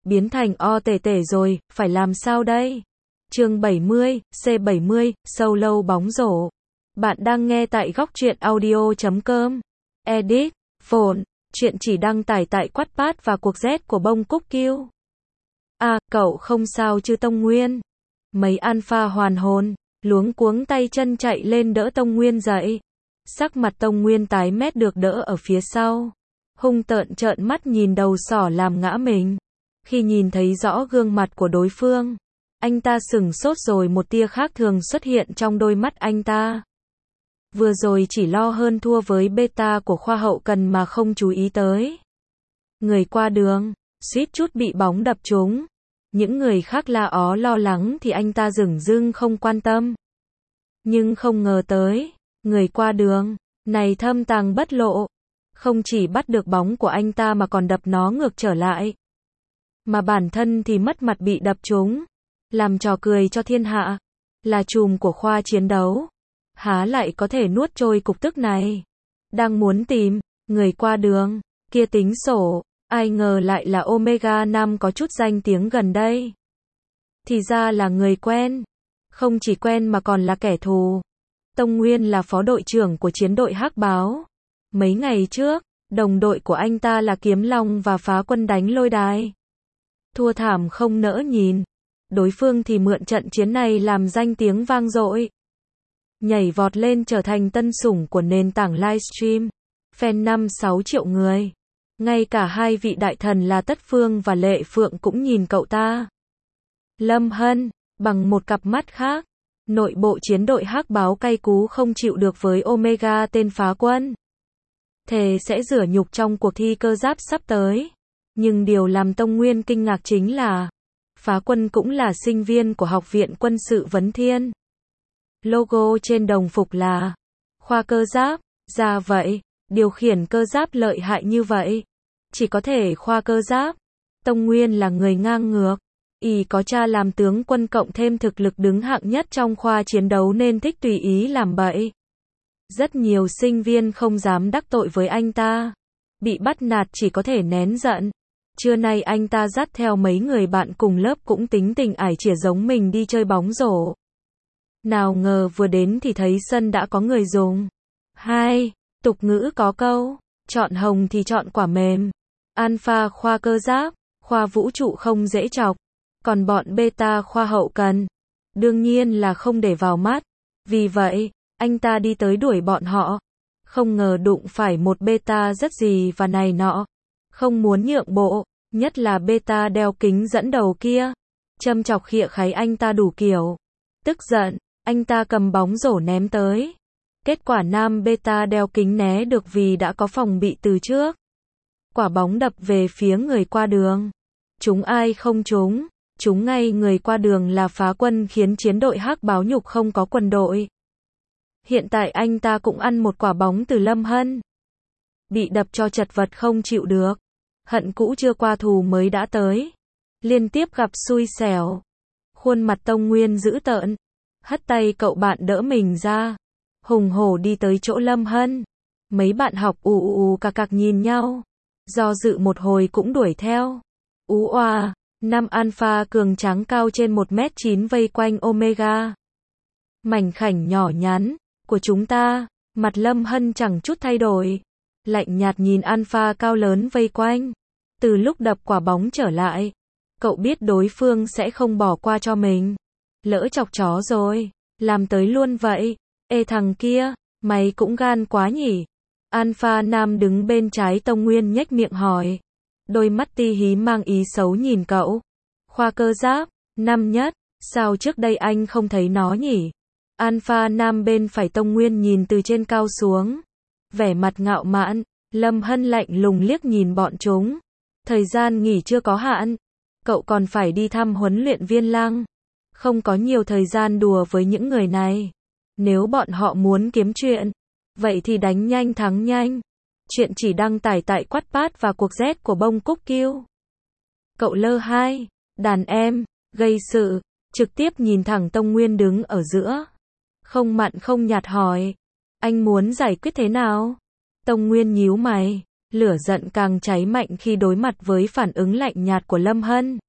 biến thành O tể tể rồi, phải làm sao đây? Chương 70, C70, solo bóng rổ. Bạn đang nghe tại góc truyện audio.com. Edit, phồn, chuyện chỉ đăng tải tại Wattpad và cuộc Z của bông cúc kiêu. À, cậu không sao chứ Tông Nguyên? Mấy alpha hoàn hồn, luống cuống tay chân chạy lên đỡ Tông Nguyên dậy. Sắc mặt Tông Nguyên tái mét được đỡ ở phía sau. Hung tợn trợn mắt nhìn đầu sỏ làm ngã mình. Khi nhìn thấy rõ gương mặt của đối phương, anh ta sửng sốt rồi một tia khác thường xuất hiện trong đôi mắt anh ta. Vừa rồi chỉ lo hơn thua với beta của khoa hậu cần mà không chú ý tới. Người qua đường, suýt chút bị bóng đập trúng. Những người khác la ó lo lắng thì anh ta dửng dưng không quan tâm. Nhưng không ngờ tới, người qua đường này thâm tàng bất lộ. Không chỉ bắt được bóng của anh ta mà còn đập nó ngược trở lại. Mà bản thân thì mất mặt bị đập trúng. Làm trò cười cho thiên hạ. Là trùm của khoa chiến đấu. Há lại có thể nuốt trôi cục tức này. Đang muốn tìm người qua đường kia tính sổ. Ai ngờ lại là Omega Nam có chút danh tiếng gần đây. Thì ra là người quen. Không chỉ quen mà còn là kẻ thù. Tông Nguyên là phó đội trưởng của chiến đội Hắc Báo. Mấy ngày trước, đồng đội của anh ta là Kiếm Long và Phá Quân đánh Lôi Đài. Thua thảm không nỡ nhìn. Đối phương thì mượn trận chiến này làm danh tiếng vang dội. Nhảy vọt lên trở thành tân sủng của nền tảng livestream. Fan 5-6 triệu người. Ngay cả hai vị đại thần là Tất Phương và Lệ Phượng cũng nhìn cậu ta. Lâm Hân, bằng một cặp mắt khác. Nội bộ chiến đội Hắc Báo cay cú không chịu được với Omega tên Phá Quân. Thề sẽ rửa nhục trong cuộc thi cơ giáp sắp tới. Nhưng điều làm Tông Nguyên kinh ngạc chính là Phá Quân cũng là sinh viên của Học viện Quân sự Vấn Thiên. Logo trên đồng phục là khoa cơ giáp. Ra vậy, điều khiển cơ giáp lợi hại như vậy. Chỉ có thể khoa cơ giáp. Tông Nguyên là người ngang ngược. Y có cha làm tướng quân cộng thêm thực lực đứng hạng nhất trong khoa chiến đấu nên thích tùy ý làm bậy. Rất nhiều sinh viên không dám đắc tội với anh ta. Bị bắt nạt chỉ có thể nén giận. Trưa nay anh ta dắt theo mấy người bạn cùng lớp cũng tính tình ải chỉa giống mình đi chơi bóng rổ. Nào ngờ vừa đến thì thấy sân đã có người dùng. Tục ngữ có câu, chọn hồng thì chọn quả mềm. Alpha khoa cơ giáp, khoa vũ trụ không dễ chọc. Còn bọn beta khoa hậu cần, đương nhiên là không để vào mắt. Vì vậy, anh ta đi tới đuổi bọn họ. Không ngờ đụng phải một beta rất gì và này nọ. Không muốn nhượng bộ, nhất là beta đeo kính dẫn đầu kia. Châm chọc khịa kháy anh ta đủ kiểu. Tức giận, anh ta cầm bóng rổ ném tới. Kết quả nam beta đeo kính né được vì đã có phòng bị từ trước. Quả bóng đập về phía người qua đường. Trúng ai không trúng, trúng ngay người qua đường là Phá Quân khiến chiến đội Hắc Báo nhục không có quân đội. Hiện tại anh ta cũng ăn một quả bóng từ Lâm Hân. Bị đập cho chật vật không chịu được. Hận cũ chưa qua thù mới đã tới. Liên tiếp gặp xui xẻo. Khuôn mặt Tông Nguyên dữ tợn. Hất tay cậu bạn đỡ mình ra. Hùng hổ đi tới chỗ Lâm Hân. Mấy bạn học cạc cạc nhìn nhau. Do dự một hồi cũng đuổi theo. Oa, 5 alpha cường tráng cao trên 1m9 vây quanh Omega. Mảnh khảnh nhỏ nhắn của chúng ta, mặt Lâm Hân chẳng chút thay đổi. Lạnh nhạt nhìn alpha cao lớn vây quanh. Từ lúc đập quả bóng trở lại, cậu biết đối phương sẽ không bỏ qua cho mình. Lỡ chọc chó rồi, làm tới luôn vậy. Ê thằng kia, mày cũng gan quá nhỉ? Alpha Nam đứng bên trái Tông Nguyên nhếch miệng hỏi. Đôi mắt ti hí mang ý xấu nhìn cậu. Khoa cơ giáp, năm nhất, sao trước đây anh không thấy nó nhỉ? Alpha Nam bên phải Tông Nguyên nhìn từ trên cao xuống. Vẻ mặt ngạo mạn, Lâm Hân lạnh lùng liếc nhìn bọn chúng. Thời gian nghỉ chưa có hạn. Cậu còn phải đi thăm huấn luyện viên Lăng. Không có nhiều thời gian đùa với những người này. Nếu bọn họ muốn kiếm chuyện, vậy thì đánh nhanh thắng nhanh. Chuyện chỉ đăng tải tại Wattpad và cuộc Z của bông cúc kiêu. Cậu lơ 2, đàn em, gây sự, trực tiếp nhìn thẳng Tông Nguyên đứng ở giữa. Không mặn không nhạt hỏi. Anh muốn giải quyết thế nào? Tông Nguyên nhíu mày. Lửa giận càng cháy mạnh khi đối mặt với phản ứng lạnh nhạt của Lâm Hân.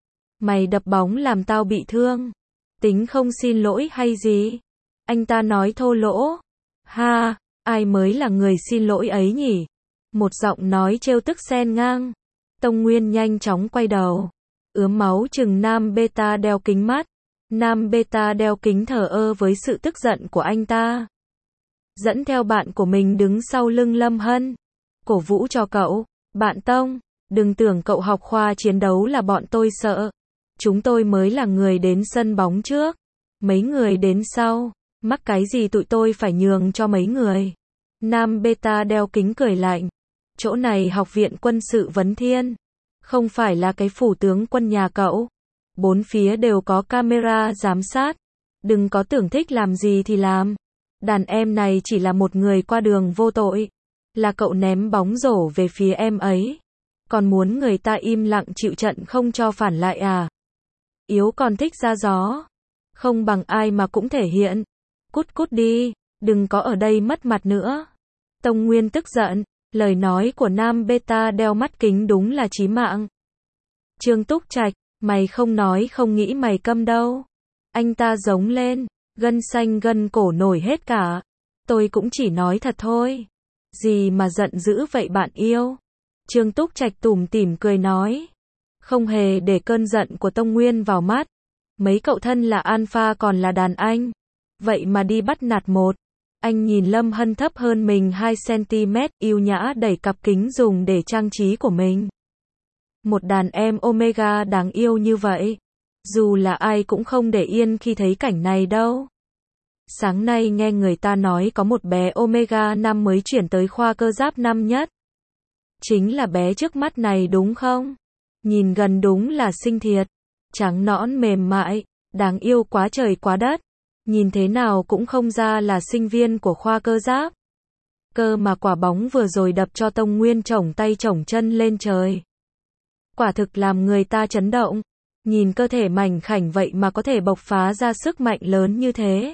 Mày đập bóng làm tao bị thương. Tính không xin lỗi hay gì? Anh ta nói thô lỗ. Ha, ai mới là người xin lỗi ấy nhỉ? Một giọng nói trêu tức xen ngang. Tông Nguyên nhanh chóng quay đầu. Ướm máu chừng nam beta đeo kính mắt. Nam beta đeo kính thờ ơ với sự tức giận của anh ta. Dẫn theo bạn của mình đứng sau lưng Lâm Hân. Cổ vũ cho cậu. Bạn Tông, đừng tưởng cậu học khoa chiến đấu là bọn tôi sợ. Chúng tôi mới là người đến sân bóng trước. Mấy người đến sau. Mắc cái gì tụi tôi phải nhường cho mấy người. Nam beta đeo kính cười lạnh. Chỗ này học viện quân sự Vấn Thiên. Không phải là cái phủ tướng quân nhà cậu. Bốn phía đều có camera giám sát. Đừng có tưởng thích làm gì thì làm. Đàn em này chỉ là một người qua đường vô tội. Là cậu ném bóng rổ về phía em ấy. Còn muốn người ta im lặng chịu trận không cho phản lại à? Yếu còn thích ra gió. Không bằng ai mà cũng thể hiện. Cút cút đi, đừng có ở đây mất mặt nữa. Tông Nguyên tức giận, lời nói của nam beta đeo mắt kính đúng là chí mạng. Trương Túc Trạch, mày không nói không nghĩ mày câm đâu. Anh ta giống lên, gân xanh gân cổ nổi hết cả. Tôi cũng chỉ nói thật thôi. Gì mà giận dữ vậy bạn yêu? Trương Túc Trạch tủm tỉm cười nói. Không hề để cơn giận của Tông Nguyên vào mắt. Mấy cậu thân là alpha còn là đàn anh. Vậy mà đi bắt nạt một. Anh nhìn Lâm Hân thấp hơn mình 2cm, yêu nhã đẩy cặp kính dùng để trang trí của mình. Một đàn em Omega đáng yêu như vậy. Dù là ai cũng không để yên khi thấy cảnh này đâu. Sáng nay nghe người ta nói có một bé Omega 5 mới chuyển tới khoa cơ giáp năm nhất. Chính là bé trước mắt này đúng không? Nhìn gần đúng là xinh thiệt. Trắng nõn mềm mại, đáng yêu quá trời quá đất. Nhìn thế nào cũng không ra là sinh viên của khoa cơ giáp. Cơ mà quả bóng vừa rồi đập cho Tông Nguyên chổng tay chổng chân lên trời. Quả thực làm người ta chấn động. Nhìn cơ thể mảnh khảnh vậy mà có thể bộc phá ra sức mạnh lớn như thế.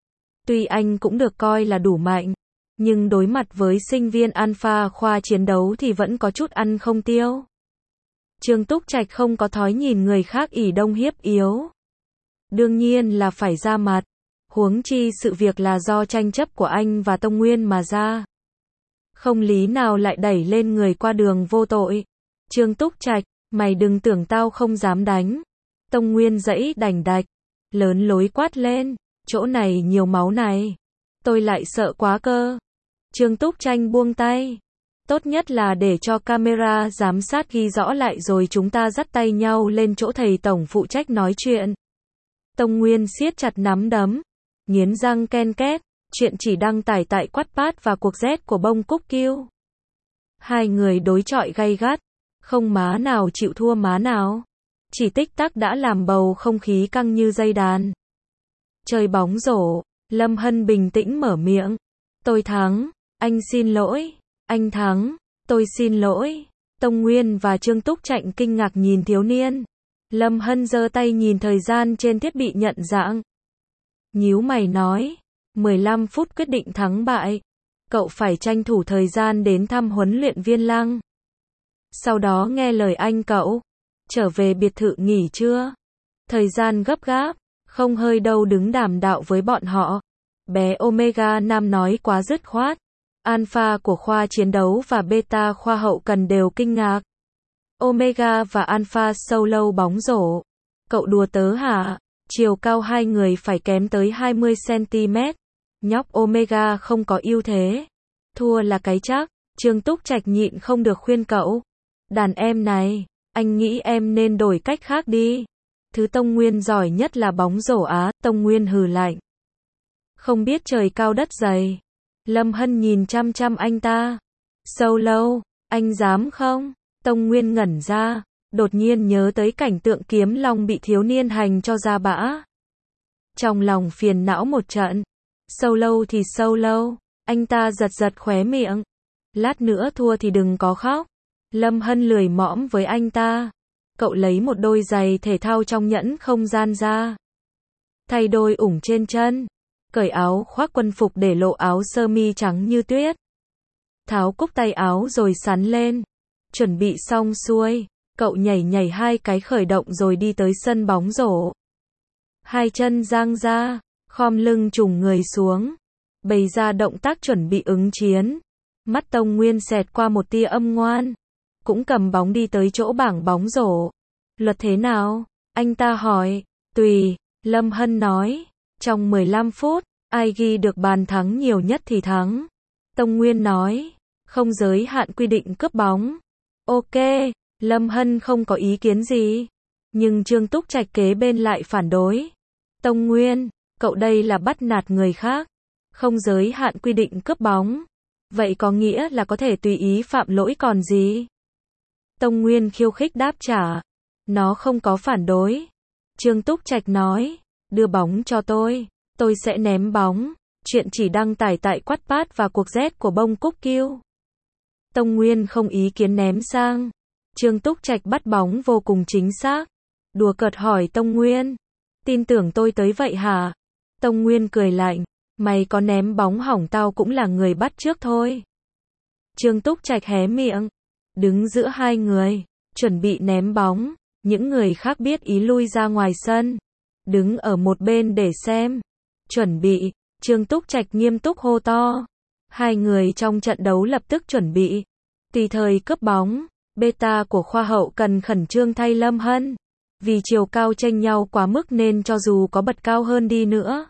Tuy anh cũng được coi là đủ mạnh, nhưng đối mặt với sinh viên alpha khoa chiến đấu thì vẫn có chút ăn không tiêu. Trương Túc Trạch không có thói nhìn người khác ỷ đông hiếp yếu. Đương nhiên là phải ra mặt. Huống chi sự việc là do tranh chấp của anh và Tông Nguyên mà ra. Không lý nào lại đẩy lên người qua đường vô tội. Trương Túc Trạch, mày đừng tưởng tao không dám đánh. Tông Nguyên giãy đành đạch. Lớn lối quát lên. Chỗ này nhiều máu này. Tôi lại sợ quá cơ. Trương Túc Tranh buông tay. Tốt nhất là để cho camera giám sát ghi rõ lại rồi chúng ta dắt tay nhau lên chỗ thầy tổng phụ trách nói chuyện. Tông Nguyên siết chặt nắm đấm. Nghiến răng ken két. Chuyện chỉ đăng tải tại Wattpad và cuộc Z của Bông Cúc Kiêu. Hai người đối chọi gay gắt. Không má nào chịu thua má nào. Chỉ tích tắc đã làm bầu không khí căng như dây đàn. Chơi bóng rổ. Lâm Hân bình tĩnh mở miệng. Tôi thắng. Anh xin lỗi. Anh thắng. Tôi xin lỗi. Tông Nguyên và Trương Túc Trạch kinh ngạc nhìn thiếu niên. Lâm Hân giơ tay nhìn thời gian trên thiết bị nhận dạng. Nhíu mày nói. 15 phút quyết định thắng bại. Cậu phải tranh thủ thời gian đến thăm huấn luyện viên Lăng. Sau đó nghe lời anh cậu. Trở về biệt thự nghỉ trưa. Thời gian gấp gáp. Không hơi đâu đứng đàm đạo với bọn họ. Bé Omega Nam nói quá dứt khoát. Alpha của khoa chiến đấu và beta khoa hậu cần đều kinh ngạc. Omega và Alpha solo bóng rổ. Cậu đùa tớ hả? Chiều cao hai người phải kém tới 20cm. Nhóc Omega không có ưu thế. Thua là cái chắc. Trương Túc Trạch nhịn không được khuyên cậu. Đàn em này, anh nghĩ em nên đổi cách khác đi. Thứ Tông Nguyên giỏi nhất là bóng rổ á. Tông Nguyên hừ lạnh. Không biết trời cao đất dày. Lâm Hân nhìn chăm chăm anh ta. Solo, anh dám không? Tông Nguyên ngẩn ra. Đột nhiên nhớ tới cảnh tượng Kiếm Long bị thiếu niên hành cho ra bã. Trong lòng phiền não một trận. Solo thì solo. Anh ta giật giật khóe miệng. Lát nữa thua thì đừng có khóc. Lâm Hân lười mõm với anh ta. Cậu lấy một đôi giày thể thao trong nhẫn không gian ra. Thay đôi ủng trên chân. Cởi áo khoác quân phục để lộ áo sơ mi trắng như tuyết. tháo cúc tay áo rồi sắn lên. Chuẩn bị xong xuôi, cậu nhảy nhảy 2 cái khởi động rồi đi tới sân bóng rổ. 2 chân dang ra, khom lưng trùng người xuống, bày ra động tác chuẩn bị ứng chiến. Mắt Tông Nguyên xẹt qua một tia âm ngoan, cũng cầm bóng đi tới chỗ bảng bóng rổ. Luật thế nào? Anh ta hỏi. Tùy, Lâm Hân nói. Trong 15 phút, ai ghi được bàn thắng nhiều nhất thì thắng. Tông Nguyên nói. Không giới hạn quy định cướp bóng. Ok, Lâm Hân không có ý kiến gì. Nhưng Trương Túc Trạch kế bên lại phản đối. Tông Nguyên, cậu đây là bắt nạt người khác. Không giới hạn quy định cướp bóng. Vậy có nghĩa là có thể tùy ý phạm lỗi còn gì? Tông Nguyên khiêu khích đáp trả. Nó không có phản đối. Trương Túc Trạch nói. Đưa bóng cho tôi sẽ ném bóng. Chuyện chỉ đăng tải tại Wattpad và cuộc Z của bông cúc kiêu. Tông Nguyên không ý kiến ném sang. Trương Túc Trạch bắt bóng vô cùng chính xác. Đùa cợt hỏi Tông Nguyên. Tin tưởng tôi tới vậy hả? Tông Nguyên cười lạnh. Mày có ném bóng hỏng tao cũng là người bắt trước thôi. Trương Túc Trạch hé miệng. Đứng giữa 2 người. Chuẩn bị ném bóng. Những người khác biết ý lui ra ngoài sân. Đứng ở một bên để xem. Chuẩn bị. Trương Túc Trạch nghiêm túc hô to. 2 người trong trận đấu lập tức chuẩn bị. Tùy thời cướp bóng. Beta của khoa hậu cần khẩn trương thay Lâm Hân. Vì chiều cao chênh nhau quá mức nên cho dù có bật cao hơn đi nữa,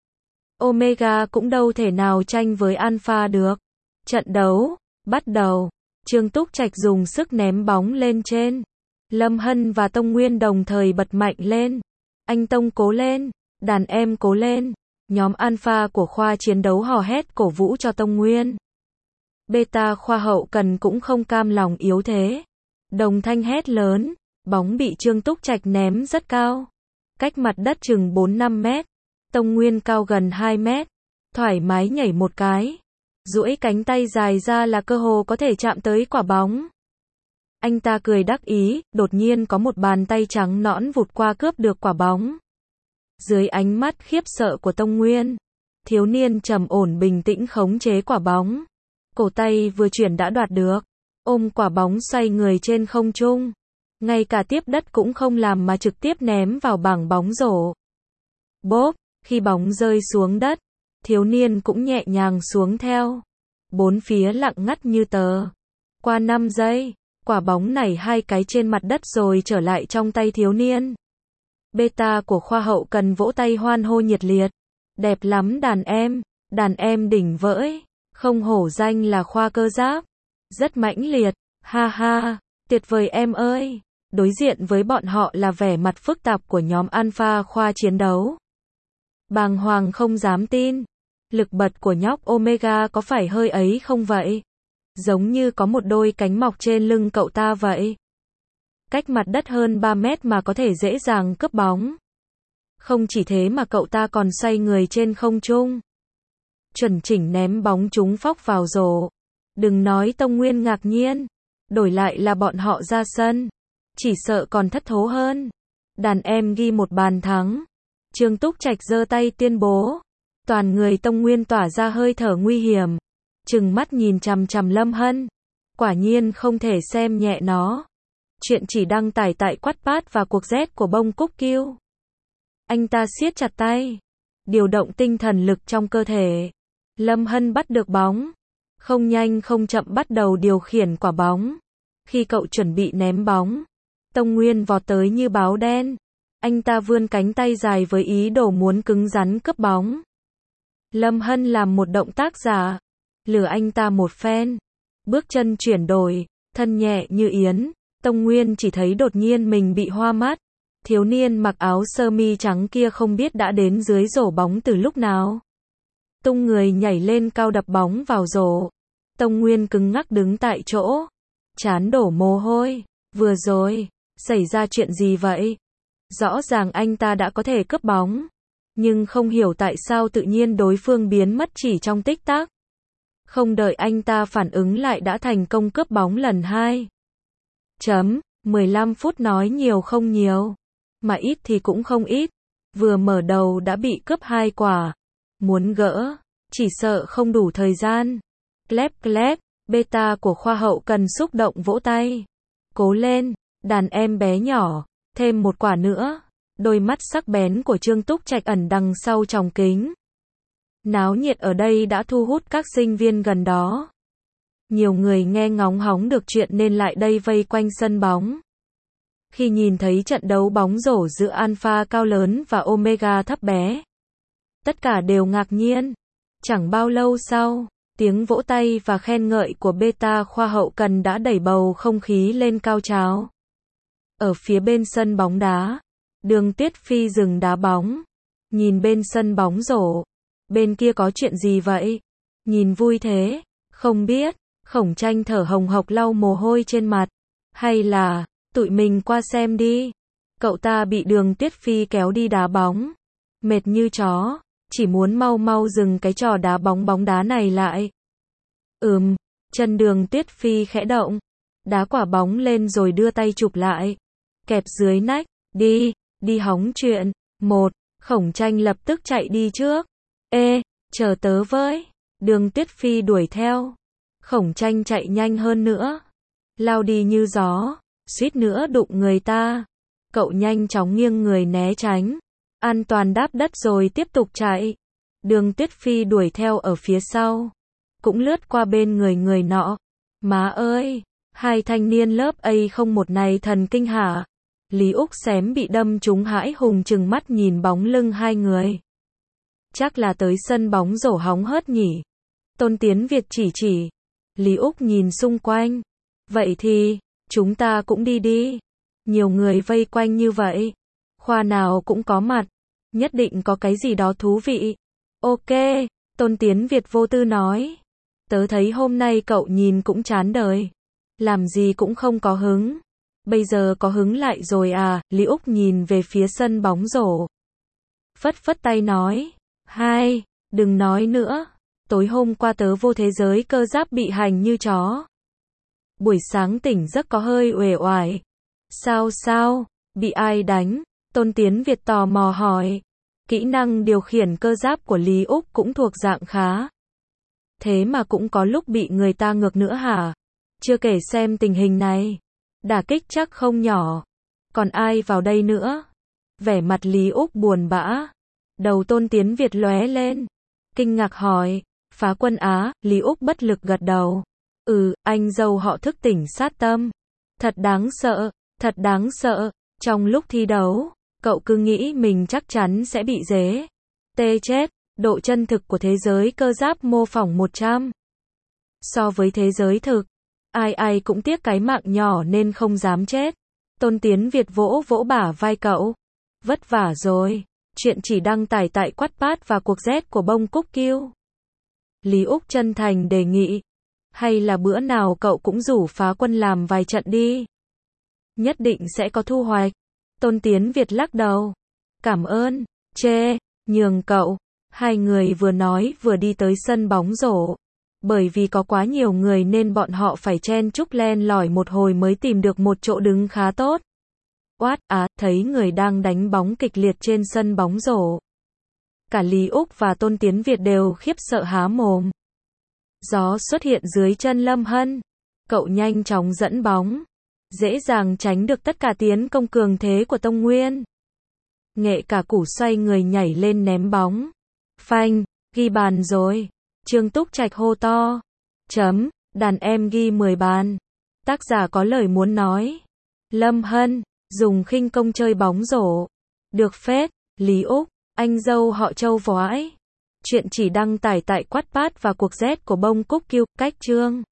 Omega cũng đâu thể nào tranh với Alpha được. Trận đấu bắt đầu. Trương Túc Trạch dùng sức ném bóng lên trên. Lâm Hân và Tông Nguyên đồng thời bật mạnh lên. Anh Tông cố lên, đàn em cố lên. Nhóm Alpha của khoa chiến đấu hò hét cổ vũ cho Tông Nguyên. Beta khoa hậu cần cũng không cam lòng yếu thế. Đồng thanh hét lớn. Bóng bị Trương Túc Trạch ném rất cao. Cách mặt đất chừng 4-5 mét. Tông Nguyên cao gần 2 mét. Thoải mái nhảy một cái. Duỗi cánh tay dài ra là cơ hồ có thể chạm tới quả bóng. Anh ta cười đắc ý, đột nhiên có một bàn tay trắng nõn vụt qua cướp được quả bóng. Dưới ánh mắt khiếp sợ của Tông Nguyên, thiếu niên trầm ổn bình tĩnh khống chế quả bóng. Cổ tay vừa chuyển đã đoạt được. Ôm quả bóng xoay người trên không trung. Ngay cả tiếp đất cũng không làm mà trực tiếp ném vào bảng bóng rổ. Bốp, khi bóng rơi xuống đất, thiếu niên cũng nhẹ nhàng xuống theo. Bốn phía lặng ngắt như tờ. Qua 5 giây, quả bóng nảy 2 cái trên mặt đất rồi trở lại trong tay thiếu niên. Beta của khoa hậu cần vỗ tay hoan hô nhiệt liệt. Đẹp lắm đàn em đỉnh vỡi, không hổ danh là khoa cơ giáp. Rất mãnh liệt, ha ha, tuyệt vời em ơi. Đối diện với bọn họ là vẻ mặt phức tạp của nhóm Alpha khoa chiến đấu. Bàng hoàng không dám tin. Lực bật của nhóc Omega có phải hơi ấy không vậy? Giống như có một đôi cánh mọc trên lưng cậu ta vậy. Cách mặt đất hơn 3 mét mà có thể dễ dàng cướp bóng. Không chỉ thế mà cậu ta còn xoay người trên không trung. Chuẩn chỉnh ném bóng trúng phóc vào rổ. Đừng nói Tông Nguyên ngạc nhiên. Đổi lại là bọn họ ra sân. Chỉ sợ còn thất thố hơn. Đàn em ghi một bàn thắng. Trương Túc Trạch giơ tay tuyên bố. Toàn người Tông Nguyên tỏa ra hơi thở nguy hiểm. Trừng mắt nhìn chằm chằm Lâm Hân. Quả nhiên không thể xem nhẹ nó. Chuyện chỉ đăng tải tại Wattpad và cuộc Z của bông cúc kiêu. Anh ta siết chặt tay. Điều động tinh thần lực trong cơ thể. Lâm Hân bắt được bóng. Không nhanh không chậm bắt đầu điều khiển quả bóng. Khi cậu chuẩn bị ném bóng, Tông Nguyên vọt tới như báo đen. Anh ta vươn cánh tay dài với ý đồ muốn cứng rắn cướp bóng. Lâm Hân làm một động tác giả. Lừa anh ta một phen. Bước chân chuyển đổi, thân nhẹ như yến. Tông Nguyên chỉ thấy đột nhiên mình bị hoa mắt. Thiếu niên mặc áo sơ mi trắng kia không biết đã đến dưới rổ bóng từ lúc nào. Tung người nhảy lên cao đập bóng vào rổ. Tông Nguyên cứng ngắc đứng tại chỗ. Trán đổ mồ hôi. Vừa rồi, xảy ra chuyện gì vậy? Rõ ràng anh ta đã có thể cướp bóng. Nhưng không hiểu tại sao tự nhiên đối phương biến mất chỉ trong tích tắc. Không đợi anh ta phản ứng lại đã thành công cướp bóng lần 2. 15 phút nói nhiều không nhiều. Mà ít thì cũng không ít. Vừa mở đầu đã bị cướp 2 quả. Muốn gỡ, chỉ sợ không đủ thời gian. Klep klep, Beta của khoa hậu cần xúc động vỗ tay. Cố lên, đàn em bé nhỏ, thêm một quả nữa. Đôi mắt sắc bén của Trương Túc Trạch ẩn đằng sau tròng kính. Náo nhiệt ở đây đã thu hút các sinh viên gần đó. Nhiều người nghe ngóng hóng được chuyện nên lại đây vây quanh sân bóng. Khi nhìn thấy trận đấu bóng rổ giữa Alpha cao lớn và Omega thấp bé, tất cả đều ngạc nhiên. Chẳng bao lâu sau, tiếng vỗ tay và khen ngợi của Beta khoa hậu cần đã đẩy bầu không khí lên cao trào. Ở phía bên sân bóng đá, Đường Tuyết Phi dừng đá bóng, nhìn bên sân bóng rổ. Bên kia có chuyện gì vậy? Nhìn vui thế, không biết. Khổng Tranh thở hồng hộc lau mồ hôi trên mặt. Hay là, tụi mình qua xem đi. Cậu ta bị Đường Tuyết Phi kéo đi đá bóng. Mệt như chó, chỉ muốn mau mau dừng cái trò đá bóng đá này lại. Chân Đường Tuyết Phi khẽ động. Đá quả bóng lên rồi đưa tay chụp lại. Kẹp dưới nách, đi hóng chuyện. Khổng Tranh lập tức chạy đi trước. Chờ tớ với. Đường Tuyết Phi đuổi theo. Khổng Tranh chạy nhanh hơn nữa. Lao đi như gió, suýt nữa đụng người ta. Cậu nhanh chóng nghiêng người né tránh. An toàn đáp đất rồi tiếp tục chạy. Đường Tuyết Phi đuổi theo ở phía sau. Cũng lướt qua bên người nọ. Má ơi, hai thanh niên lớp A01 này thần kinh hả? Lý Úc Xém bị đâm trúng hãi hùng trừng mắt nhìn bóng lưng hai người. Chắc là tới sân bóng rổ hóng hớt nhỉ? Tôn Tiến Việt chỉ. Lý Úc nhìn xung quanh. Vậy thì, chúng ta cũng đi. Nhiều người vây quanh như vậy. Khoa nào cũng có mặt. Nhất định có cái gì đó thú vị. Ok, Tôn Tiến Việt vô tư nói. Tớ thấy hôm nay cậu nhìn cũng chán đời. Làm gì cũng không có hứng. Bây giờ có hứng lại rồi à? Lý Úc nhìn về phía sân bóng rổ. Phất tay nói. Đừng nói nữa. Tối hôm qua tớ vô thế giới cơ giáp bị hành như chó. Buổi sáng tỉnh giấc có hơi uể oải. Sao? Bị ai đánh? Tôn Tiến Việt tò mò hỏi. Kỹ năng điều khiển cơ giáp của Lý Úc cũng thuộc dạng khá. Thế mà cũng có lúc bị người ta ngược nữa hả? Chưa kể xem tình hình này. Đả kích chắc không nhỏ. Còn ai vào đây nữa? Vẻ mặt Lý Úc buồn bã. Đầu Tôn Tiến Việt lóe lên. Kinh ngạc hỏi. Phá quân á? Lý Úc bất lực gật đầu. Anh dâu họ thức tỉnh sát tâm. Thật đáng sợ. Trong lúc thi đấu, cậu cứ nghĩ mình chắc chắn sẽ bị dế. Chết. Độ chân thực của thế giới cơ giáp mô phỏng 100. So với thế giới thực, ai cũng tiếc cái mạng nhỏ nên không dám chết. Tôn Tiến Việt vỗ bả vai cậu. Vất vả rồi. Chuyện chỉ đăng tải tại Wattpad và cuộc Z của bông Cúc Kiêu. Lý Úc chân thành đề nghị. Hay là bữa nào cậu cũng rủ Phá Quân làm vài trận đi. Nhất định sẽ có thu hoạch. Tôn Tiến Việt lắc đầu. Cảm ơn. Nhường cậu. Hai người vừa nói vừa đi tới sân bóng rổ. Bởi vì có quá nhiều người nên bọn họ phải chen chúc len lỏi một hồi mới tìm được một chỗ đứng khá tốt. Thấy người đang đánh bóng kịch liệt trên sân bóng rổ. Cả Lý Úc và Tôn Tiến Việt đều khiếp sợ há mồm. Gió xuất hiện dưới chân Lâm Hân. Cậu nhanh chóng dẫn bóng. Dễ dàng tránh được tất cả tiến công cường thế của Tông Nguyên. Nghệ cả củ xoay người nhảy lên ném bóng. Phanh, ghi bàn rồi. Trương Túc Trạch hô to. Đàn em ghi 10 bàn. Tác giả có lời muốn nói. Lâm Hân, dùng khinh công chơi bóng rổ. Được phết. Lý Úc, anh dâu họ Châu vói. Chuyện chỉ đăng tải tại Wattpad và cuộc Z của bông Cúc Kiêu. Cách chương